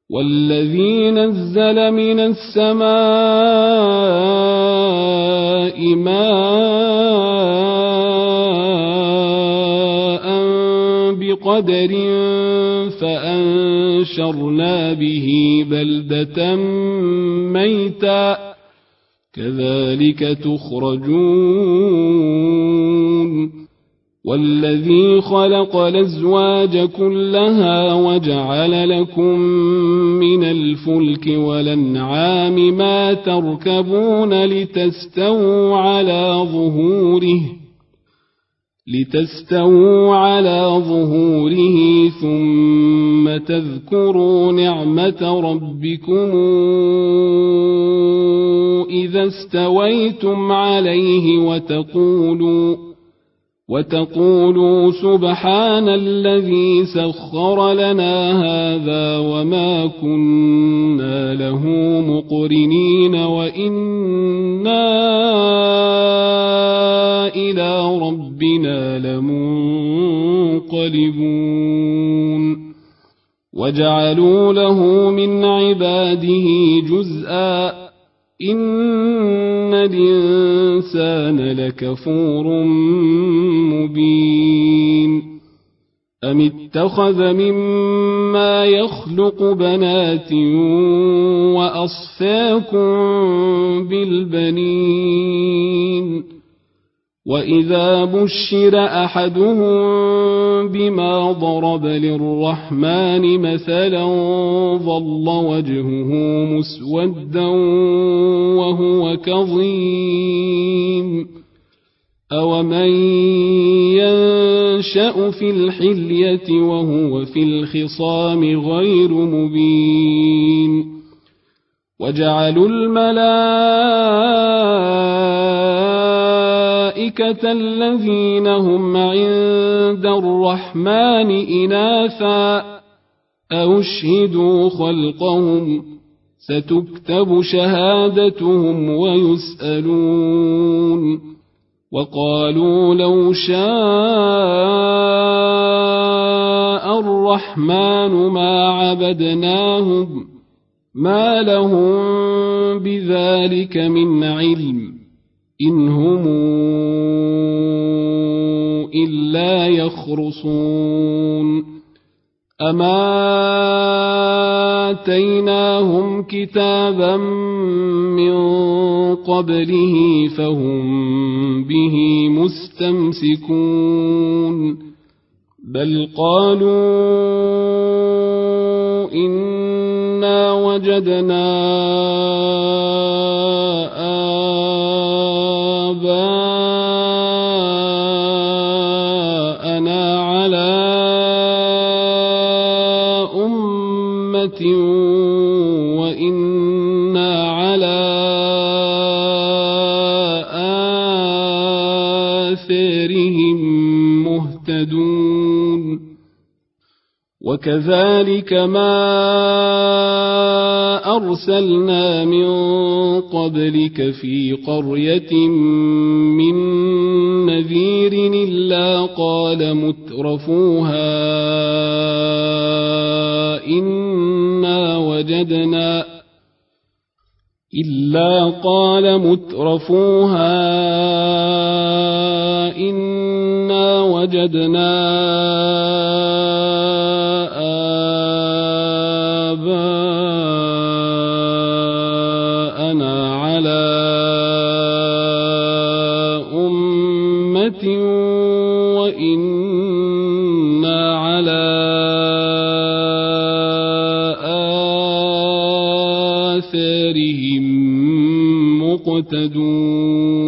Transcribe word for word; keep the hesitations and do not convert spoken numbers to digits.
والذي نزل من السماء ماء بقدر فأنشرنا به بلدة ميتا كذلك تخرجون والذي خلق الأزواج كلها وجعل لكم من الفلك والأنعام ما تركبون لتستووا على ظهوره لتستووا على ظهوره ثم تذكروا نعمة ربكم إذا استويتم عليه وتقولوا وتقولوا سبحان الذي سخر لنا هذا وما كنا له مقرنين وإنا إلى ربنا لمنقلبون وجعلوا له من عباده جزءا إن الإنسان لكفور مبين أم اتخذ مما يخلق بنات وأصفاكم بالبنين وإذا بشر أحدهم بما ضرب للرحمن مثلا ظل وجهه مسودا وهو كظيم أومن ينشأ في الحلية وهو في الخصام غير مبين وجعلوا الملائكة الذين هم عند الرحمن إناثا أشهدوا خلقهم ستكتب شهادتهم ويسألون وقالوا لو شاء الرحمن ما عبدناهم ما لهم بذلك من علم إن هم إلا يخرصون أما آتيناهم كتابا من قبله فهم به مستمسكون بل قالوا إنا وجدنا آباءنا على أمة وإنا على آثارهم مهتدون وكذلك ما أرسلنا من قبلك في قرية من نذير إلا قال مترفوها إنا وجدنا إلا قال مترفوها إنا وجدنا آباءنا على أمة وإنا على آثارهم مقتدون